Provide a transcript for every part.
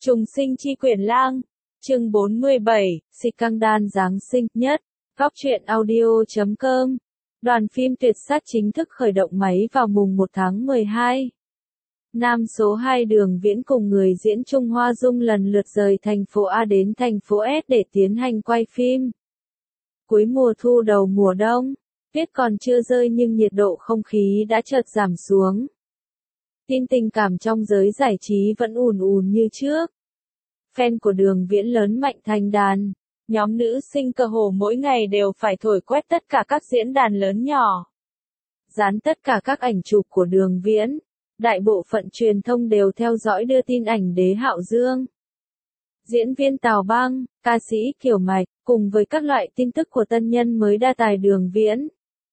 Trùng sinh chi quyển lang, chương 47, Scandal Giáng sinh nhất, Góc truyện audio.com. Đoàn phim Tuyệt Sắc chính thức khởi động máy vào mùng 1 tháng 12. Nam số 2 Đường Viễn cùng người diễn Trung Hoa Dung lần lượt rời thành phố A đến thành phố S để tiến hành quay phim. Cuối mùa thu đầu mùa đông, tuyết còn chưa rơi nhưng nhiệt độ không khí đã chợt giảm xuống. Tin tình cảm trong giới giải trí vẫn ùn ùn như trước. Fan của Đường Viễn lớn mạnh thành đàn. Nhóm nữ sinh cơ hồ mỗi ngày đều phải thổi quét tất cả các diễn đàn lớn nhỏ. Dán tất cả các ảnh chụp của Đường Viễn. Đại bộ phận truyền thông đều theo dõi đưa tin ảnh Đế Hạo Dương. Diễn viên Tào Băng, ca sĩ Kiều Mạch, cùng với các loại tin tức của tân nhân mới đa tài Đường Viễn.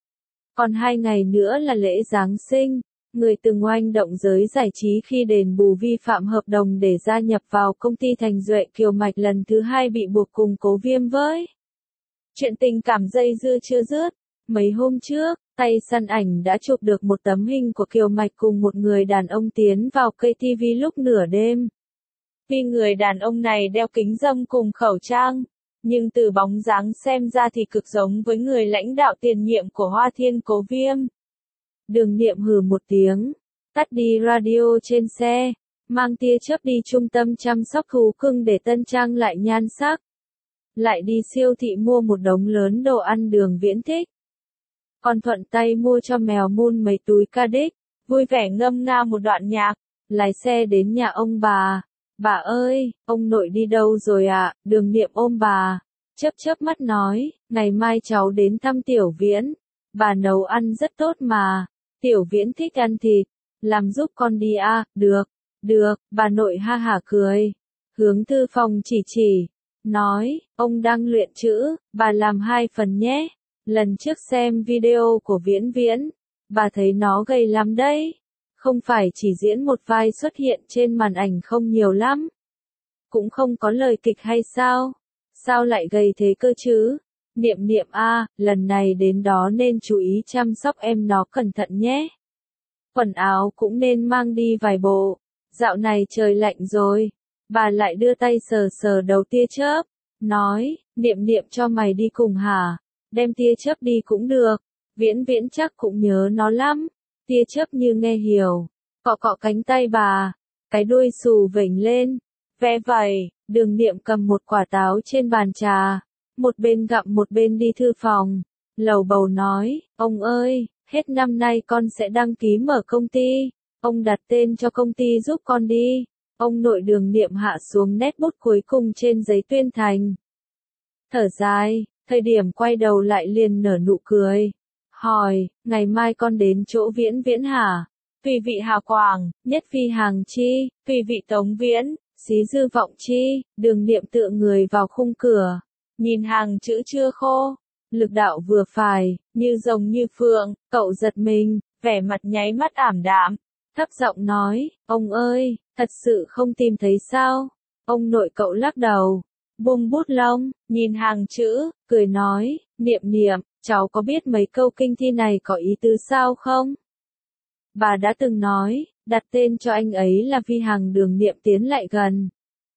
Còn 2 ngày nữa là lễ Giáng sinh. Người từng oanh động giới giải trí khi đền bù vi phạm hợp đồng để gia nhập vào công ty Thành Duệ, Kiều Mạch lần thứ 2 bị buộc cùng Cố Viêm với. Chuyện tình cảm dây dưa chưa dứt. Mấy hôm trước, tay săn ảnh đã chụp được một tấm hình của Kiều Mạch cùng một người đàn ông tiến vào cây TV lúc nửa đêm. Tuy người đàn ông này đeo kính râm cùng khẩu trang, nhưng từ bóng dáng xem ra thì cực giống với người lãnh đạo tiền nhiệm của Hoa Thiên Cố Viêm. Đường Niệm hừ một tiếng, tắt đi radio trên xe, mang tia chớp đi trung tâm chăm sóc thú cưng để tân trang lại nhan sắc. Lại đi siêu thị mua một đống lớn đồ ăn Đường Viễn thích. Còn thuận tay mua cho mèo Moon mấy túi Cadix, vui vẻ ngâm nga một đoạn nhạc, lái xe đến nhà ông bà. Bà ơi, ông nội đi đâu rồi ạ? Đường Niệm ôm bà, chớp chớp mắt nói, ngày mai cháu đến thăm Tiểu Viễn. Bà nấu ăn rất tốt mà. Tiểu Viễn thích ăn thịt, làm giúp con đi à? Được, bà nội ha hả cười. Hướng thư phòng chỉ, nói, ông đang luyện chữ, bà làm 2 phần nhé. Lần trước xem video của Viễn, bà thấy nó gầy lắm đấy. Không phải chỉ diễn một vai xuất hiện trên màn ảnh không nhiều lắm. Cũng không có lời kịch hay sao? Sao lại gầy thế cơ chứ? Niệm a, lần này đến đó nên chú ý chăm sóc em nó cẩn thận nhé. Quần áo cũng nên mang đi vài bộ. Dạo này trời lạnh rồi. Bà lại đưa tay sờ sờ đầu tia chớp, nói, Niệm cho mày đi cùng hả? Đem tia chớp đi cũng được. Viễn chắc cũng nhớ nó lắm. Tia chớp như nghe hiểu, cọ cánh tay bà, cái đuôi xù vểnh lên, ve vẩy. Đường Niệm cầm một quả táo trên bàn trà, một bên gặm một bên đi thư phòng, lầu bầu nói, ông ơi, hết năm nay con sẽ đăng ký mở công ty, ông đặt tên cho công ty giúp con đi. Ông nội. Đường Niệm hạ xuống nét bút cuối cùng trên giấy tuyên thành. Thở dài, thời điểm quay đầu lại liền nở nụ cười. Hỏi, ngày mai con đến chỗ Viễn hả? Tùy vị Hà Quảng, nhất phi hàng chi, tùy vị Tống Viễn, xí dư vọng chi. Đường Niệm tựa người vào khung cửa, nhìn hàng chữ chưa khô, lực đạo vừa phải, như rồng như phượng. Cậu giật mình, vẻ mặt nháy mắt ảm đạm, thấp giọng nói, ông ơi, thật sự không tìm thấy sao? Ông nội cậu lắc đầu, buông bút lông, nhìn hàng chữ, cười nói, Niệm, cháu có biết mấy câu kinh thi này có ý tứ sao không? Bà đã từng nói, đặt tên cho anh ấy là Vi Hằng. Đường Niệm tiến lại gần,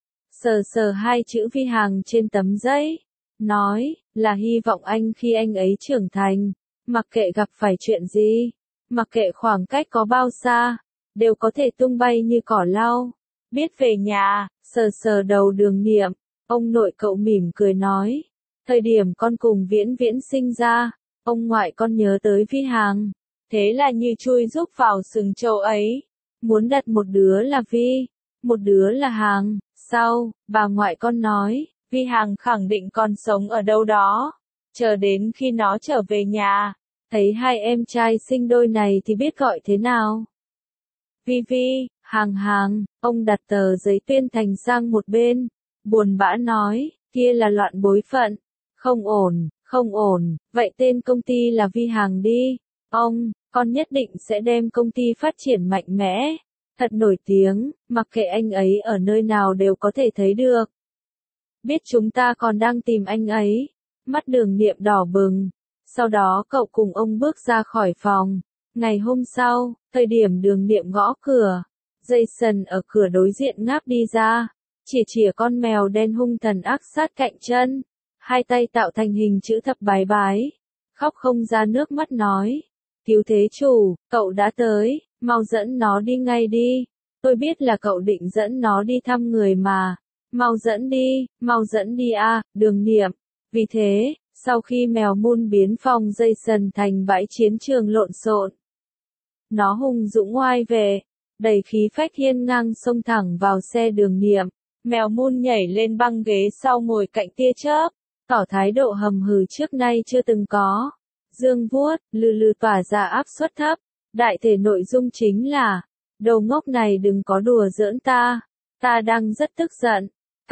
sờ 2 chữ Vi Hằng trên tấm giấy, nói, là hy vọng anh khi anh ấy trưởng thành, mặc kệ gặp phải chuyện gì, mặc kệ khoảng cách có bao xa, đều có thể tung bay như cỏ lau. Biết về nhà, sờ đầu Đường Niệm, ông nội cậu mỉm cười nói, thời điểm con cùng Viễn sinh ra, ông ngoại con nhớ tới Vi Hằng, thế là như chui rúc vào sừng trâu ấy, muốn đặt một đứa là Vi, một đứa là Hằng. Sau, bà ngoại con nói, Vi Hằng khẳng định còn sống ở đâu đó, chờ đến khi nó trở về nhà, thấy 2 em trai sinh đôi này thì biết gọi thế nào. Vi, Hằng. Ông đặt tờ giấy tuyên thành sang một bên, buồn bã nói, kia là loạn bối phận. Không ổn, vậy tên công ty là Vi Hằng đi. Con nhất định sẽ đem công ty phát triển mạnh mẽ, thật nổi tiếng, mặc kệ anh ấy ở nơi nào đều có thể thấy được. Biết chúng ta còn đang tìm anh ấy. Mắt Đường Niệm đỏ bừng. Sau đó cậu cùng ông bước ra khỏi phòng. Ngày hôm sau, thời điểm Đường Niệm gõ cửa, Jason ở cửa đối diện ngáp đi ra. Chìa chìa con mèo đen hung thần ác sát cạnh chân, hai tay tạo thành hình chữ thập bái bái, khóc không ra nước mắt nói. Cứu thế chủ, cậu đã tới, mau dẫn nó đi ngay đi. Tôi biết là cậu định dẫn nó đi thăm người mà. Mau dẫn đi a, Đường Niệm. Vì thế, sau khi mèo Moon biến phòng Jason thành bãi chiến trường lộn xộn, nó hùng dũng oai về, đầy khí phách hiên ngang xông thẳng vào xe Đường Niệm. Mèo Moon nhảy lên băng ghế sau ngồi cạnh tia chớp, tỏ thái độ hầm hừ trước nay chưa từng có. Dương vuốt, lừ lừ tỏa ra áp suất thấp. Đại thể nội dung chính là, đồ ngốc này đừng có đùa giỡn ta đang rất tức giận.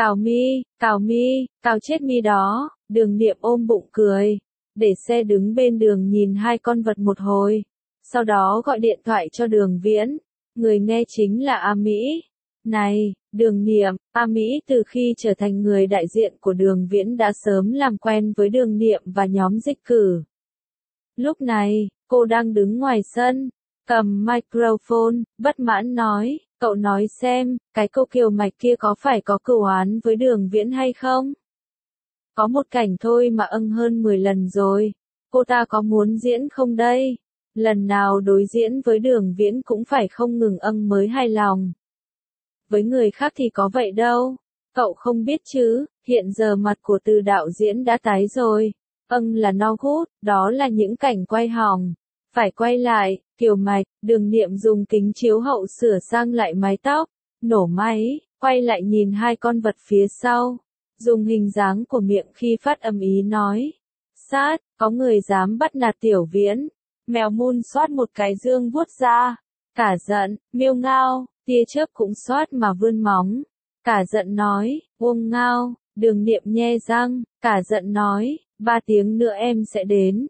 Cào chết mi đó. Đường Niệm ôm bụng cười, để xe đứng bên đường nhìn hai con vật một hồi. Sau đó gọi điện thoại cho Đường Viễn, người nghe chính là A Mỹ. Này, Đường Niệm, A Mỹ từ khi trở thành người đại diện của Đường Viễn đã sớm làm quen với Đường Niệm và nhóm dịch cử. Lúc này, cô đang đứng ngoài sân, cầm microphone, bất mãn nói, cậu nói xem, cái cô Kiều Mạch kia có phải có cửu oán với Đường Viễn hay không? Có một cảnh thôi mà âng hơn 10 lần rồi, cô ta có muốn diễn không đây? Lần nào đối diễn với Đường Viễn cũng phải không ngừng âng mới hài lòng. Với người khác thì có vậy đâu, cậu không biết chứ, hiện giờ mặt của Từ đạo diễn đã tái rồi. Là no good, đó là những cảnh quay hỏng. Phải quay lại, Kiều Mạch, Đường Niệm dùng kính chiếu hậu sửa sang lại mái tóc, nổ máy, quay lại nhìn hai con vật phía sau. Dùng hình dáng của miệng khi phát âm ý nói. Sát, có người dám bắt nạt Tiểu Viễn. Mèo Moon xoát một cái dương vuốt ra. Cả giận, miêu ngao, tia chớp cũng xoát mà vươn móng. Cả giận nói, uông ngao, Đường Niệm nhe răng, cả giận nói. 3 tiếng nữa em sẽ đến.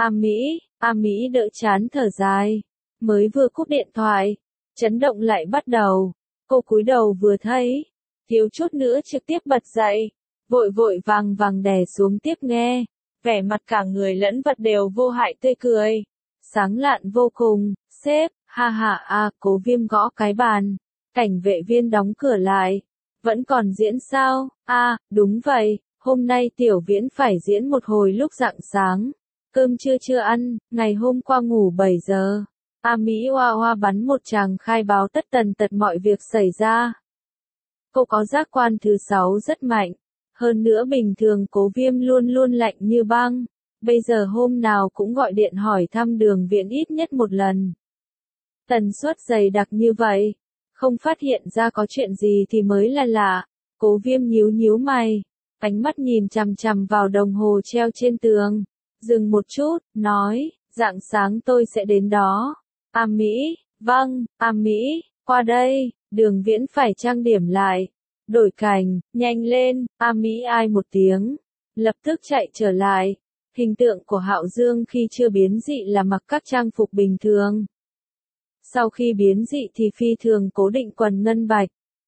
A Mỹ đỡ chán thở dài. Mới vừa cúp điện thoại, chấn động lại bắt đầu. Cô cúi đầu vừa thấy, thiếu chút nữa trực tiếp bật dậy. Vội vội vàng vàng đè xuống tiếp nghe. Vẻ mặt cả người lẫn vật đều vô hại tươi cười. Sáng lạn vô cùng, sếp, ha ha Cố Viêm gõ cái bàn. Cảnh vệ viên đóng cửa lại. Vẫn còn diễn sao? Đúng vậy. Hôm nay Tiểu Viễn phải diễn một hồi lúc rạng sáng. Cơm trưa chưa ăn, ngày hôm qua ngủ 7 giờ. A Mỹ hoa hoa bắn một tràng khai báo tất tần tật mọi việc xảy ra. Cô có giác quan thứ 6 rất mạnh. Hơn nữa bình thường Cố Viêm luôn luôn lạnh như băng. Bây giờ hôm nào cũng gọi điện hỏi thăm Đường Viễn ít nhất một lần. Tần suất dày đặc như vậy. Không phát hiện ra có chuyện gì thì mới là lạ. Cố Viêm nhíu mày. Ánh mắt nhìn chằm chằm vào đồng hồ treo trên tường. Dừng một chút, nói, rạng sáng tôi sẽ đến đó. A Mỹ, vâng, A Mỹ, qua đây, Đường Viễn phải trang điểm lại. Đổi cảnh, nhanh lên, A Mỹ ai một tiếng. Lập tức chạy trở lại. Hình tượng của Hạo Dương khi chưa biến dị là mặc các trang phục bình thường. Sau khi biến dị thì phi thường cố định quần ngân bạch,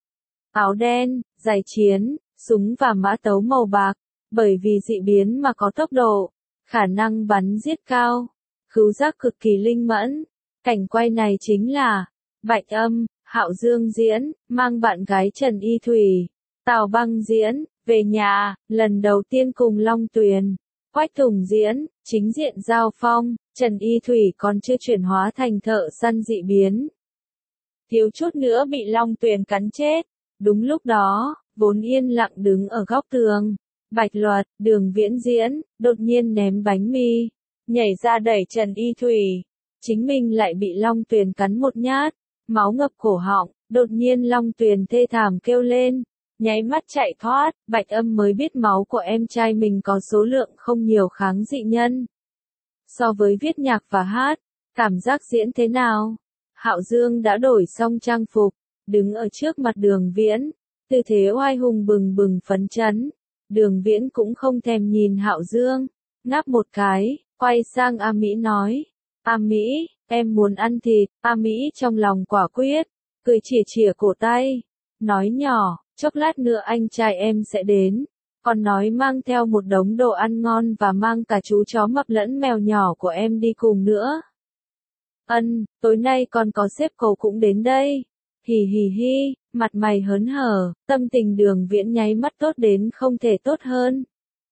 áo đen, giày chiến, súng và mã tấu màu bạc, bởi vì dị biến mà có tốc độ, khả năng bắn giết cao, khứu giác cực kỳ linh mẫn. Cảnh quay này chính là Bạch Âm, Hạo Dương diễn, mang bạn gái Trần Y Thủy, Tào Băng diễn, về nhà, lần đầu tiên cùng Long Tuyền, Quách Tùng diễn, chính diện giao phong, Trần Y Thủy còn chưa chuyển hóa thành thợ săn dị biến. Thiếu chút nữa bị Long Tuyền cắn chết. Đúng lúc đó, vốn yên lặng đứng ở góc tường. Bạch Luật, Đường Viễn diễn, đột nhiên ném bánh mì, nhảy ra đẩy Trần Y Thủy. Chính mình lại bị Long Tuyền cắn một nhát, máu ngập cổ họng, đột nhiên Long Tuyền thê thảm kêu lên, nháy mắt chạy thoát. Bạch Âm mới biết máu của em trai mình có số lượng không nhiều kháng dị nhân. So với viết nhạc và hát, cảm giác diễn thế nào? Hạo Dương đã đổi xong trang phục, đứng ở trước mặt Đường Viễn, tư thế oai hùng bừng bừng phấn chấn. Đường Viễn cũng không thèm nhìn Hạo Dương, ngáp một cái, quay sang A Mỹ nói, A Mỹ, em muốn ăn thịt. A Mỹ trong lòng quả quyết, cười chìa chìa cổ tay, nói nhỏ, chốc lát nữa anh trai em sẽ đến, còn nói mang theo một đống đồ ăn ngon và mang cả chú chó mập lẫn mèo nhỏ của em đi cùng nữa. Tối nay còn có sếp Cầu cũng đến đây. Hì hì hi, mặt mày hớn hở, tâm tình Đường Viễn nháy mắt tốt đến không thể tốt hơn.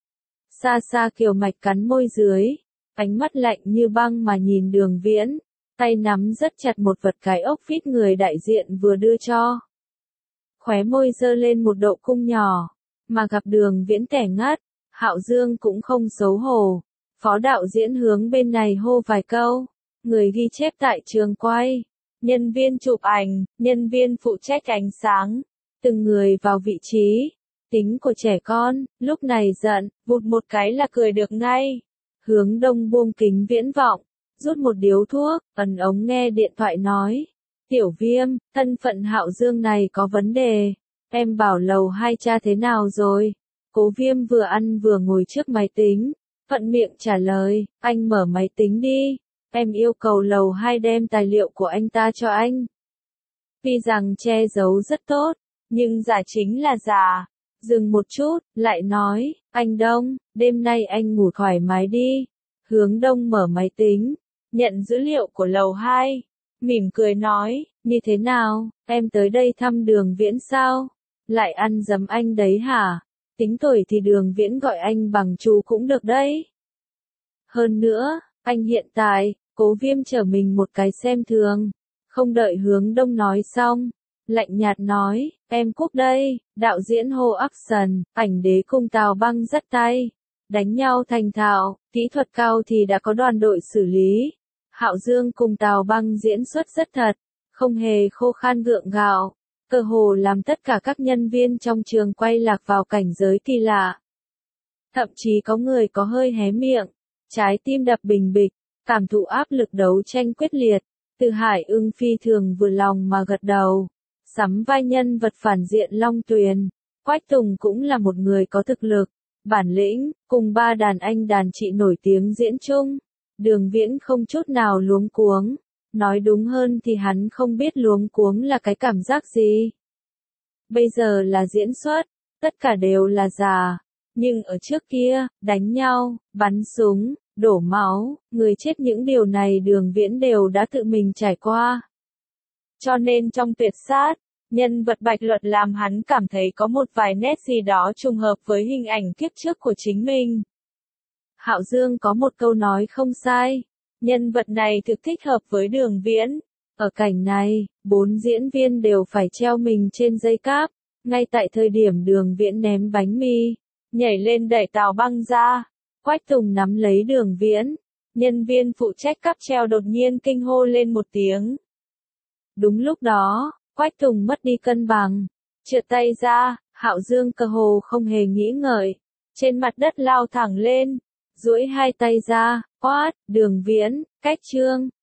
Xa xa Kiều Mạch cắn môi dưới, ánh mắt lạnh như băng mà nhìn Đường Viễn, tay nắm rất chặt một vật cái ốc vít người đại diện vừa đưa cho. Khóe môi giơ lên một độ cung nhỏ, mà gặp Đường Viễn tẻ ngắt, Hạo Dương cũng không xấu hổ. Phó đạo diễn hướng bên này hô vài câu, người ghi chép tại trường quay, nhân viên chụp ảnh, nhân viên phụ trách ánh sáng, từng người vào vị trí. Tính của trẻ con, lúc này giận, vụt một cái là cười được ngay. Hướng Đông buông kính viễn vọng, rút một điếu thuốc, ấn ống nghe điện thoại nói. Tiểu Viêm, thân phận Hạo Dương này có vấn đề. Em bảo lầu 2 tra thế nào rồi? Cố Viêm vừa ăn vừa ngồi trước máy tính, thuận miệng trả lời, anh mở máy tính đi. Em yêu cầu lầu 2 đem tài liệu của anh ta cho anh. Tuy rằng che giấu rất tốt, nhưng giả chính là giả. Dừng một chút, lại nói, anh Đông, đêm nay anh ngủ thoải mái đi. Hướng Đông mở máy tính, nhận dữ liệu của lầu 2, mỉm cười nói, như thế nào, em tới đây thăm Đường Viễn sao? Lại ăn dấm anh đấy hả? Tính tuổi thì Đường Viễn gọi anh bằng chú cũng được đấy. Hơn nữa, anh hiện tại, Cố Viêm trở mình một cái xem thường. Không đợi Hướng Đông nói xong, lạnh nhạt nói, em Quốc đây, đạo diễn Hồ Action, ảnh đế cùng Tào Băng dắt tay. Đánh nhau thành thạo, kỹ thuật cao thì đã có đoàn đội xử lý. Hạo Dương cùng Tào Băng diễn xuất rất thật, không hề khô khan gượng gạo, cơ hồ làm tất cả các nhân viên trong trường quay lạc vào cảnh giới kỳ lạ. Thậm chí có người có hơi hé miệng, trái tim đập bình bịch, cảm thụ áp lực đấu tranh quyết liệt. Từ Hải Ưng phi thường vừa lòng mà gật đầu, sắm vai nhân vật phản diện Long Tuyền. Quách Tùng cũng là một người có thực lực, bản lĩnh, cùng ba đàn anh đàn chị nổi tiếng diễn chung. Đường Viễn không chút nào luống cuống, nói đúng hơn thì hắn không biết luống cuống là cái cảm giác gì. Bây giờ là diễn xuất, tất cả đều là giả, nhưng ở trước kia, đánh nhau, bắn súng, đổ máu, người chết những điều này Đường Viễn đều đã tự mình trải qua. Cho nên trong Tuyệt Sát, nhân vật Bạch Luật làm hắn cảm thấy có một vài nét gì đó trùng hợp với hình ảnh kiếp trước của chính mình. Hạo Dương có một câu nói không sai, nhân vật này thực thích hợp với Đường Viễn. Ở cảnh này, 4 diễn viên đều phải treo mình trên dây cáp, ngay tại thời điểm Đường Viễn ném bánh mì, nhảy lên đẩy Tào Băng ra. Quách Tùng nắm lấy Đường Viễn, nhân viên phụ trách cáp treo đột nhiên kinh hô lên một tiếng. Đúng lúc đó, Quách Tùng mất đi cân bằng, trượt tay ra, Hạo Dương cơ hồ không hề nghĩ ngợi, trên mặt đất lao thẳng lên, duỗi hai tay ra, quát, Đường Viễn, cách chương.